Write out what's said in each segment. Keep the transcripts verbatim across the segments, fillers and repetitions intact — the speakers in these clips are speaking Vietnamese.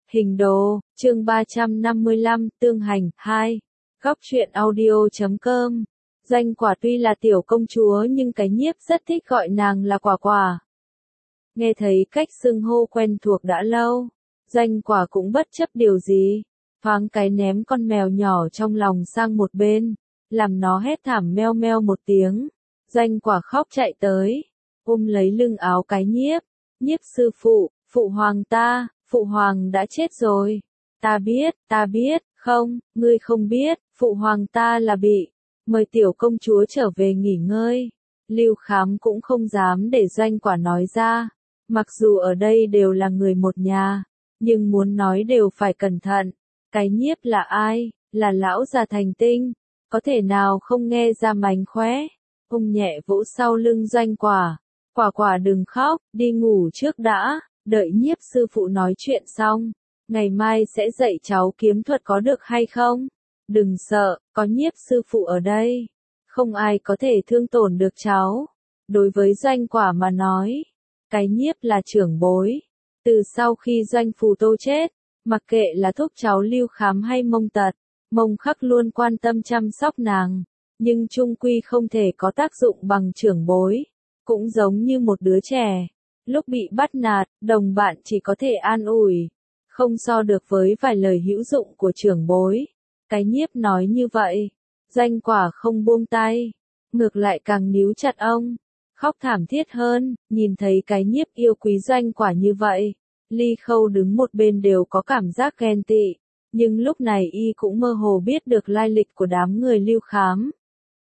Hình đồ, chương ba trăm năm mươi lăm, tương hành, hai. Góc truyện audio.com. Doanh Quả tuy là tiểu công chúa nhưng cái nhiếp rất thích gọi nàng là Quả Quả. Nghe thấy cách xưng hô quen thuộc đã lâu, Doanh Quả cũng bất chấp điều gì, thoáng cái ném con mèo nhỏ trong lòng sang một bên, làm nó hét thảm meo meo một tiếng. Doanh Quả khóc chạy tới, ôm lấy lưng áo cái nhiếp. Nhiếp sư phụ, phụ hoàng ta, phụ hoàng đã chết rồi. Ta biết, ta biết, không, ngươi không biết, phụ hoàng ta là bị. Mời tiểu công chúa trở về nghỉ ngơi. Lưu Khám cũng không dám để Doanh Quả nói ra. Mặc dù ở đây đều là người một nhà, nhưng muốn nói đều phải cẩn thận. Cái nhiếp là ai? Là lão già thành tinh. Có thể nào không nghe ra mánh khóe? Ông nhẹ vỗ sau lưng Doanh Quả. Quả Quả đừng khóc, đi ngủ trước đã, đợi nhiếp sư phụ nói chuyện xong. Ngày mai sẽ dạy cháu kiếm thuật có được hay không? Đừng sợ, có nhiếp sư phụ ở đây. Không ai có thể thương tổn được cháu. Đối với Doanh Quả mà nói, cái nhiếp là trưởng bối. Từ sau khi Doanh Phù Tô chết, mặc kệ là thúc cháu Lưu Khám hay Mông Tật, Mông Khắc luôn quan tâm chăm sóc nàng. Nhưng chung quy không thể có tác dụng bằng trưởng bối. Cũng giống như một đứa trẻ. Lúc bị bắt nạt, đồng bạn chỉ có thể an ủi. Không so được với vài lời hữu dụng của trưởng bối. Cái nhiếp nói như vậy. Doanh Quả không buông tay. Ngược lại càng níu chặt ông. Khóc thảm thiết hơn, nhìn thấy cái nhiếp yêu quý Doanh Quả như vậy. Ly Khâu đứng một bên đều có cảm giác ghen tị. Nhưng lúc này y cũng mơ hồ biết được lai lịch của đám người Lưu Khám.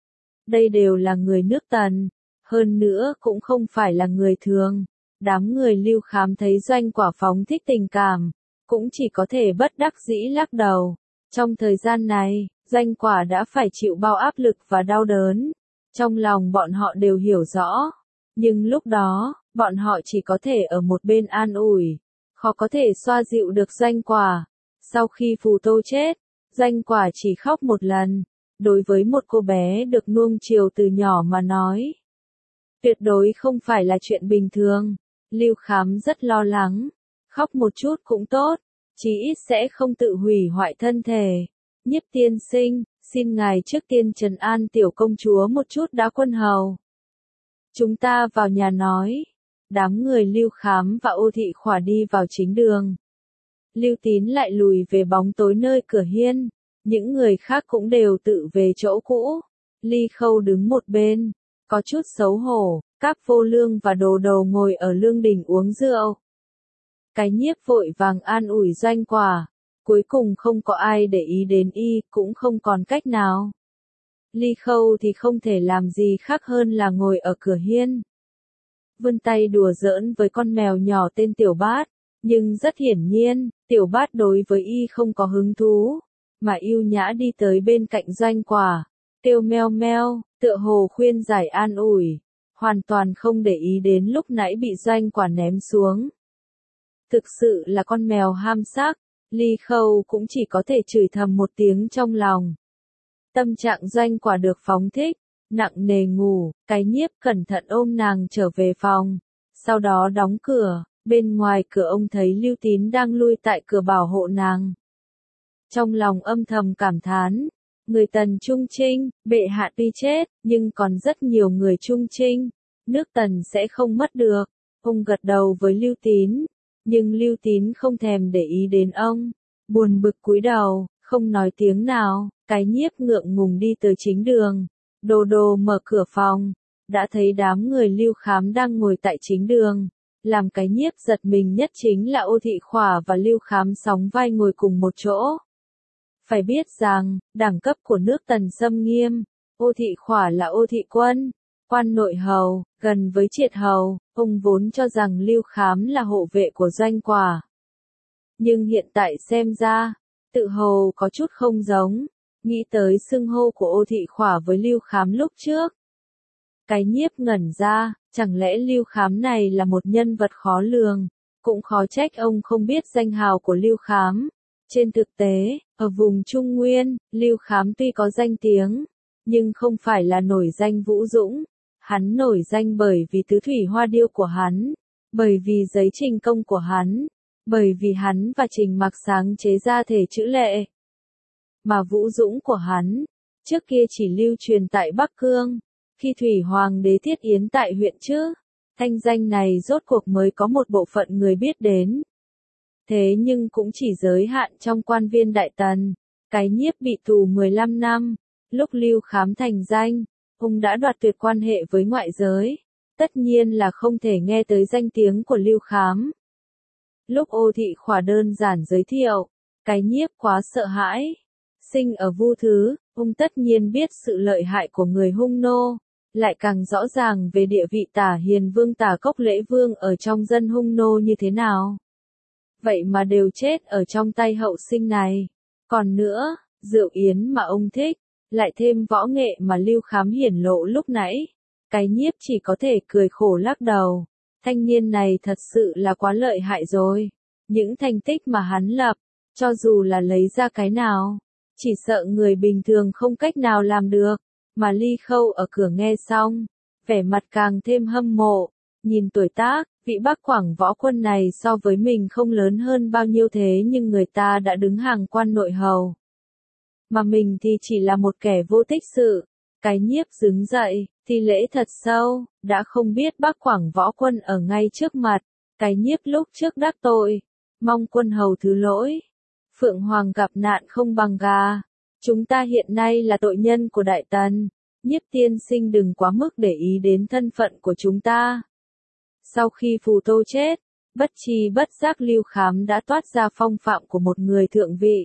Đây đều là người nước Tần. Hơn nữa cũng không phải là người thường. Đám người Lưu Khám thấy Doanh Quả phóng thích tình cảm. Cũng chỉ có thể bất đắc dĩ lắc đầu. Trong thời gian này, Doanh Quả đã phải chịu bao áp lực và đau đớn. Trong lòng bọn họ đều hiểu rõ. Nhưng lúc đó, bọn họ chỉ có thể ở một bên an ủi. Khó có thể xoa dịu được Doanh Quả. Sau khi Phù Tô chết, Doanh Quả chỉ khóc một lần. Đối với một cô bé được nuông chiều từ nhỏ mà nói, tuyệt đối không phải là chuyện bình thường. Lưu Khám rất lo lắng. Khóc một chút cũng tốt, chí ít sẽ không tự hủy hoại thân thể. Nhiếp tiên sinh, xin ngài trước tiên trấn an tiểu công chúa một chút đã Quân Hầu. Chúng ta vào nhà nói. Đám người Lưu Khám và Ô Thị Khỏa đi vào chính đường. Lưu Tín lại lùi về bóng tối nơi cửa hiên. Những người khác cũng đều tự về chỗ cũ. Ly Khâu đứng một bên, có chút xấu hổ. Các Vô Lương và Đồ Đầu ngồi ở lương đình uống rượu. Cái nhiếp vội vàng an ủi Doanh Quả. Cuối cùng không có ai để ý đến y, cũng không còn cách nào. Ly Khâu thì không thể làm gì khác hơn là ngồi ở cửa hiên. Vươn tay đùa giỡn với con mèo nhỏ tên Tiểu Bát. Nhưng rất hiển nhiên, Tiểu Bát đối với y không có hứng thú. Mà yêu nhã đi tới bên cạnh Doanh Quả. Kêu meo meo, tựa hồ khuyên giải an ủi. Hoàn toàn không để ý đến lúc nãy bị Doanh Quả ném xuống. Thực sự là con mèo ham sắc. Ly Khâu cũng chỉ có thể chửi thầm một tiếng trong lòng. Tâm trạng Doanh Quả được phóng thích, nặng nề ngủ. Cái nhiếp cẩn thận ôm nàng trở về phòng. Sau đó đóng cửa. Bên ngoài cửa ông thấy Lưu Tín đang lui tại cửa bảo hộ nàng. Trong lòng âm thầm cảm thán. Người Tần trung trinh, bệ hạ tuy chết, nhưng còn rất nhiều người trung trinh. Nước Tần sẽ không mất được. Ông gật đầu với Lưu Tín. Nhưng Lưu Tín không thèm để ý đến ông. Buồn bực cúi đầu, không nói tiếng nào. Cái nhiếp ngượng ngùng đi tới chính đường. Đồ Đồ mở cửa phòng. Đã thấy đám người Lưu Khám đang ngồi tại chính đường. Làm cái nhiếp giật mình nhất chính là Ô Thị Khỏa và Lưu Khám sóng vai ngồi cùng một chỗ. Phải biết rằng, đẳng cấp của nước Tần xâm nghiêm. Ô Thị Khỏa là Ô Thị Quân, quan nội hầu, gần với Triệt hầu. Ông vốn cho rằng Lưu Khám là hộ vệ của Doanh Quả. Nhưng hiện tại xem ra, tự hồ có chút không giống. Nghĩ tới xưng hô của Ô Thị Khỏa với Lưu Khám lúc trước. Cái nhiếp ngẩn ra, chẳng lẽ Lưu Khám này là một nhân vật khó lường. Cũng khó trách ông không biết danh hào của Lưu Khám. Trên thực tế, ở vùng Trung Nguyên, Lưu Khám tuy có danh tiếng, nhưng không phải là nổi danh vũ dũng. Hắn nổi danh bởi vì tứ thủy hoa điêu của hắn, bởi vì giấy trình công của hắn. Bởi vì hắn và Trình Mặc sáng chế ra thể chữ lệ. Mà vũ dũng của hắn, trước kia chỉ lưu truyền tại Bắc Cương, khi Thủy Hoàng đế thiết yến tại huyện chứ, thanh danh này rốt cuộc mới có một bộ phận người biết đến. Thế nhưng cũng chỉ giới hạn trong quan viên Đại Tần, cái nhiếp bị tù mười lăm năm, lúc Lưu Khám thành danh, ông đã đoạt tuyệt quan hệ với ngoại giới, tất nhiên là không thể nghe tới danh tiếng của Lưu Khám. Lúc Ô Thị Khỏa đơn giản giới thiệu, cái nhiếp quá sợ hãi. Sinh ở Vu Thứ, ông tất nhiên biết sự lợi hại của người Hung Nô, lại càng rõ ràng về địa vị Tả Hiền Vương Tả Cốc Lễ Vương ở trong dân Hung Nô như thế nào. Vậy mà đều chết ở trong tay hậu sinh này. Còn nữa, rượu yến mà ông thích, lại thêm võ nghệ mà Lưu Khám hiển lộ lúc nãy. Cái nhiếp chỉ có thể cười khổ lắc đầu. Thanh niên này thật sự là quá lợi hại rồi. Những thành tích mà hắn lập, cho dù là lấy ra cái nào, chỉ sợ người bình thường không cách nào làm được. Mà Ly Khâu ở cửa nghe xong, vẻ mặt càng thêm hâm mộ. Nhìn tuổi tác, vị Bắc Quảng võ quân này so với mình không lớn hơn bao nhiêu thế nhưng người ta đã đứng hàng quan nội hầu. Mà mình thì chỉ là một kẻ vô tích sự. Cái nhiếp đứng dậy, thi lễ thật sâu, đã không biết Bắc Quảng võ quân ở ngay trước mặt. Cái nhiếp lúc trước đắc tội, mong quân hầu thứ lỗi. Phượng Hoàng gặp nạn không bằng gà. Chúng ta hiện nay là tội nhân của Đại Tần. Nhiếp tiên sinh đừng quá mức để ý đến thân phận của chúng ta. Sau khi Phù Tô chết, bất tri bất giác Lưu Khám đã toát ra phong phạm của một người thượng vị.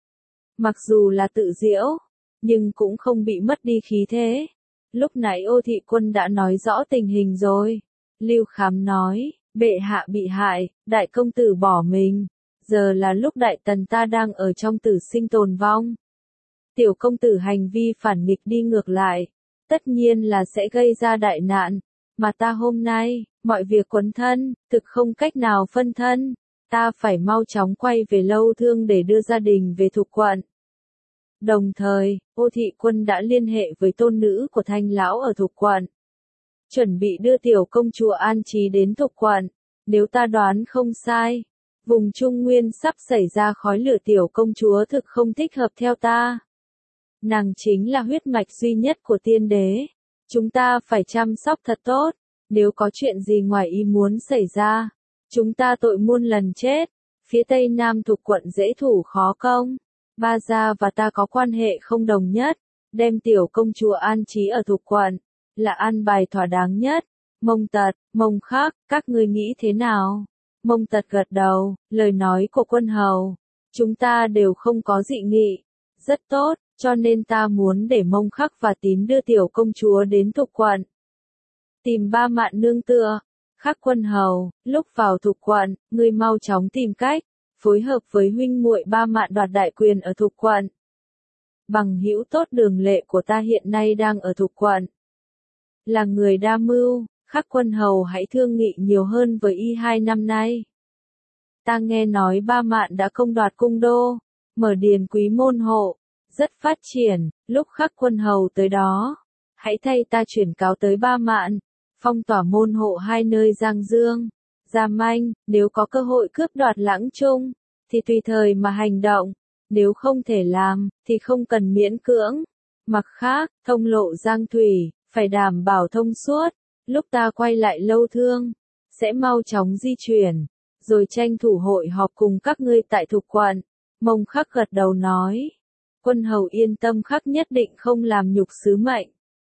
Mặc dù là tự diễu, nhưng cũng không bị mất đi khí thế. Lúc nãy Ô Thị Quân đã nói rõ tình hình rồi. Lưu Khám nói, bệ hạ bị hại, đại công tử bỏ mình. Giờ là lúc Đại Tần ta đang ở trong tử sinh tồn vong. Tiểu công tử hành vi phản nghịch đi ngược lại, tất nhiên là sẽ gây ra đại nạn. Mà ta hôm nay, mọi việc quấn thân, thực không cách nào phân thân. Ta phải mau chóng quay về Lâu Thương để đưa gia đình về Thục quận. Đồng thời, Ô Thị Quân đã liên hệ với tôn nữ của Thanh lão ở Thục quận. Chuẩn bị đưa tiểu công chúa an trí đến Thục quận. Nếu ta đoán không sai, vùng Trung Nguyên sắp xảy ra khói lửa, tiểu công chúa thực không thích hợp theo ta. Nàng chính là huyết mạch duy nhất của tiên đế. Chúng ta phải chăm sóc thật tốt. Nếu có chuyện gì ngoài ý muốn xảy ra, chúng ta tội muôn lần chết. Phía tây nam Thục quận dễ thủ khó công. Ba gia và ta có quan hệ không đồng nhất. Đem tiểu công chúa an trí ở Thục quận là an bài thỏa đáng nhất. Mông Tật, Mông Khắc, các ngươi nghĩ thế nào? Mông Tật gật đầu, lời nói của quân hầu, chúng ta đều không có dị nghị. Rất tốt, cho nên ta muốn để Mông Khắc và Tín đưa tiểu công chúa đến Thục quận. Tìm Ba Mạn nương tựa. Khắc quân hầu, lúc vào Thục quận, ngươi mau chóng tìm cách, phối hợp với huynh muội Ba Mạn đoạt đại quyền ở Thục quận. Bằng hữu tốt Đường Lệ của ta hiện nay đang ở Thục quận. Là người đa mưu, Khắc quân hầu hãy thương nghị nhiều hơn với y hai năm nay. Ta nghe nói Ba Mạn đã công đoạt cung đô, mở điền quý môn hộ, rất phát triển. Lúc Khắc quân hầu tới đó, hãy thay ta chuyển cáo tới Ba Mạn, phong tỏa môn hộ hai nơi Giang Dương, Gia Manh. Nếu có cơ hội cướp đoạt Lãng Trung, thì tùy thời mà hành động. Nếu không thể làm, thì không cần miễn cưỡng. Mặt khác, thông lộ Giang Thủy, phải đảm bảo thông suốt. Lúc ta quay lại Lâu Thương, sẽ mau chóng di chuyển, rồi tranh thủ hội họp cùng các ngươi tại Thục quận. Mông Khắc gật đầu nói, quân hầu yên tâm, Khắc nhất định không làm nhục sứ mệnh.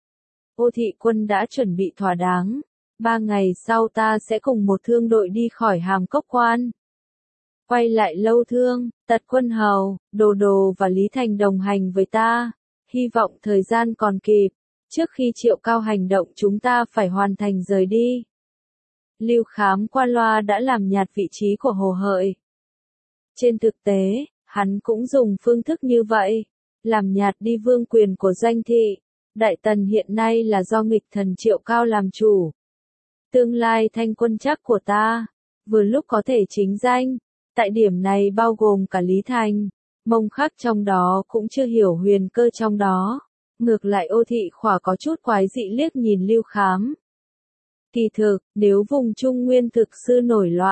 Ô Thị Quân đã chuẩn bị thỏa đáng, ba ngày sau ta sẽ cùng một thương đội đi khỏi Hàm Cốc Quan. Quay lại Lâu Thương, Tật quân hầu, Đồ Đồ và Lý Thành đồng hành với ta, hy vọng thời gian còn kịp. Trước khi Triệu Cao hành động chúng ta phải hoàn thành rời đi. Lưu Khám qua loa đã làm nhạt vị trí của Hồ Hợi. Trên thực tế, hắn cũng dùng phương thức như vậy, làm nhạt đi vương quyền của Doanh Thị. Đại Tần hiện nay là do nghịch thần Triệu Cao làm chủ. Tương lai thanh quân chắc của ta, vừa lúc có thể chính danh. Tại điểm này bao gồm cả Lý Thành, Mông Khắc trong đó cũng chưa hiểu huyền cơ trong đó. Ngược lại Ô Thị Khỏa có chút quái dị liếc nhìn Lưu Khám. Kỳ thực, nếu vùng Trung Nguyên thực sự nổi loạn,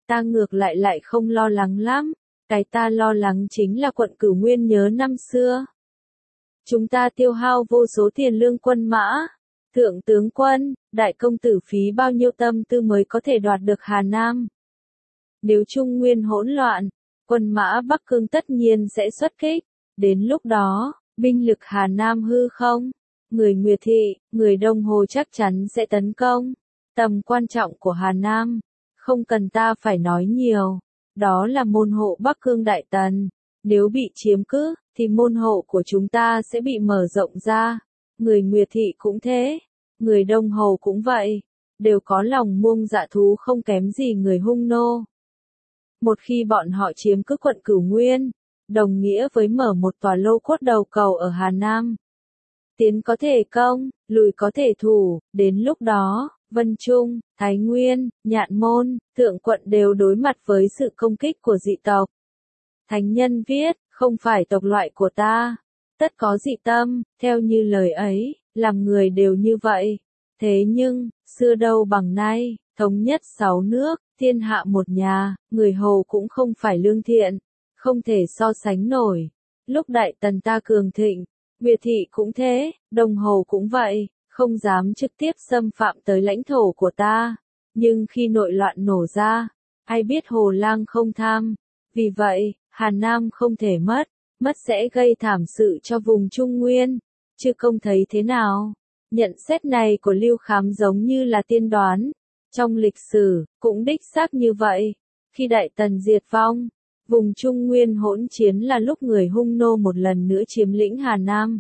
Ta ngược lại lại không lo lắng lắm, cái ta lo lắng chính là quận Cửu Nguyên nhớ năm xưa. Chúng ta tiêu hao vô số tiền lương quân mã, thượng tướng quân, đại công tử phí bao nhiêu tâm tư mới có thể đoạt được Hà Nam. Nếu Trung Nguyên hỗn loạn, quân mã Bắc Cương tất nhiên sẽ xuất kích, đến lúc đó, binh lực Hà Nam hư không, người Nguyệt Thị, người Đông Hồ chắc chắn sẽ tấn công. Tầm quan trọng của Hà Nam, không cần ta phải nói nhiều, đó là môn hộ Bắc Cương Đại Tần, nếu bị chiếm cứ, thì môn hộ của chúng ta sẽ bị mở rộng ra, người Nguyệt Thị cũng thế, người Đông Hồ cũng vậy, đều có lòng muông dạ thú không kém gì người Hung Nô. Một khi bọn họ chiếm cứ quận Cửu Nguyên, đồng nghĩa với mở một tòa lô cốt đầu cầu ở Hà Nam. Tiến có thể công, lùi có thể thủ, đến lúc đó, Vân Trung, Thái Nguyên, Nhạn Môn, Thượng Quận đều đối mặt với sự công kích của dị tộc. Thánh nhân viết, không phải tộc loại của ta, tất có dị tâm, theo như lời ấy, làm người đều như vậy. Thế nhưng, xưa đâu bằng nay, thống nhất sáu nước, thiên hạ một nhà, người Hồ cũng không phải lương thiện, không thể so sánh nổi. Lúc Đại Tần ta cường thịnh, Nguyệt Thị cũng thế, Đông Hồ cũng vậy, không dám trực tiếp xâm phạm tới lãnh thổ của ta. Nhưng khi nội loạn nổ ra, ai biết Hồ Lang không tham. Vì vậy, Hà Nam không thể mất, mất sẽ gây thảm sự cho vùng Trung Nguyên. Chư công thấy thế nào? Nhận xét này của Lưu Khám giống như là tiên đoán. Trong lịch sử, cũng đích xác như vậy. Khi Đại Tần diệt vong, vùng Trung Nguyên hỗn chiến là lúc người Hung Nô một lần nữa chiếm lĩnh Hà Nam.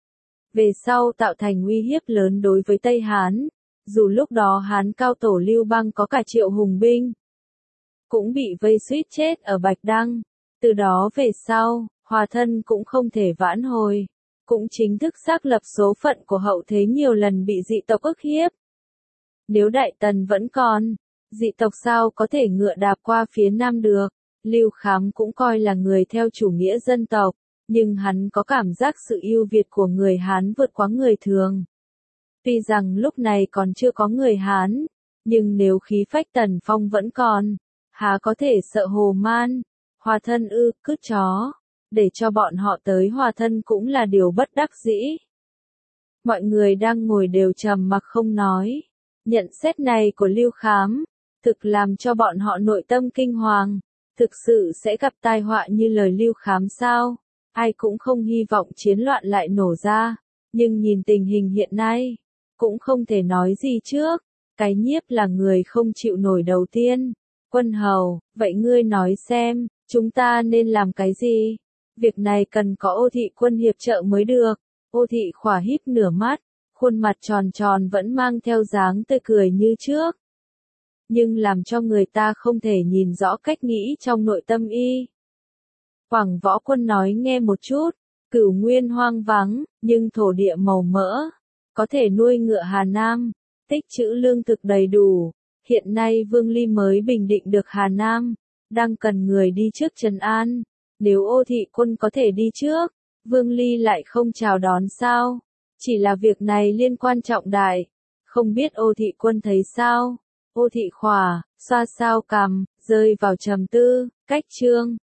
Về sau tạo thành uy hiếp lớn đối với Tây Hán, dù lúc đó Hán cao tổ Lưu Bang có cả triệu hùng binh, cũng bị vây suýt chết ở Bạch Đăng. Từ đó về sau, Hòa Thân cũng không thể vãn hồi, cũng chính thức xác lập số phận của hậu thế nhiều lần bị dị tộc ức hiếp. Nếu Đại Tần vẫn còn, dị tộc sao có thể ngựa đạp qua phía Nam được? Lưu Khám cũng coi là người theo chủ nghĩa dân tộc, nhưng hắn có cảm giác sự ưu việt của người Hán vượt quá người thường. Tuy rằng lúc này còn chưa có người Hán, nhưng nếu khí phách Tần Phong vẫn còn, há có thể sợ Hồ Man, Hòa Thân ư, cứ chó, để cho bọn họ tới Hòa Thân cũng là điều bất đắc dĩ. Mọi người đang ngồi đều trầm mặc không nói. Nhận xét này của Lưu Khám, thực làm cho bọn họ nội tâm kinh hoàng. Thực sự sẽ gặp tai họa như lời Lưu Khám sao? Ai cũng không hy vọng chiến loạn lại nổ ra, nhưng nhìn tình hình hiện nay, cũng không thể nói gì trước. Cái Nhiếp là người không chịu nổi đầu tiên. Quân hầu, vậy ngươi nói xem, chúng ta nên làm cái gì? Việc này cần có Ô Thị Quân hiệp trợ mới được. Ô Thị khỏa híp nửa mắt, khuôn mặt tròn tròn vẫn mang theo dáng tươi cười như trước. Nhưng làm cho người ta không thể nhìn rõ cách nghĩ trong nội tâm y. Quảng Võ Quân nói nghe một chút, Cửu Nguyên hoang vắng, nhưng thổ địa màu mỡ, có thể nuôi ngựa Hà Nam, tích trữ lương thực đầy đủ. Hiện nay Vương Ly mới bình định được Hà Nam, đang cần người đi trước trấn an. Nếu Ô Thị Quân có thể đi trước, Vương Ly lại không chào đón sao? Chỉ là việc này liên quan trọng đại, không biết Ô Thị Quân thấy sao? Ô Thị Khỏa, xoa sao cằm, rơi vào trầm tư, cách chương.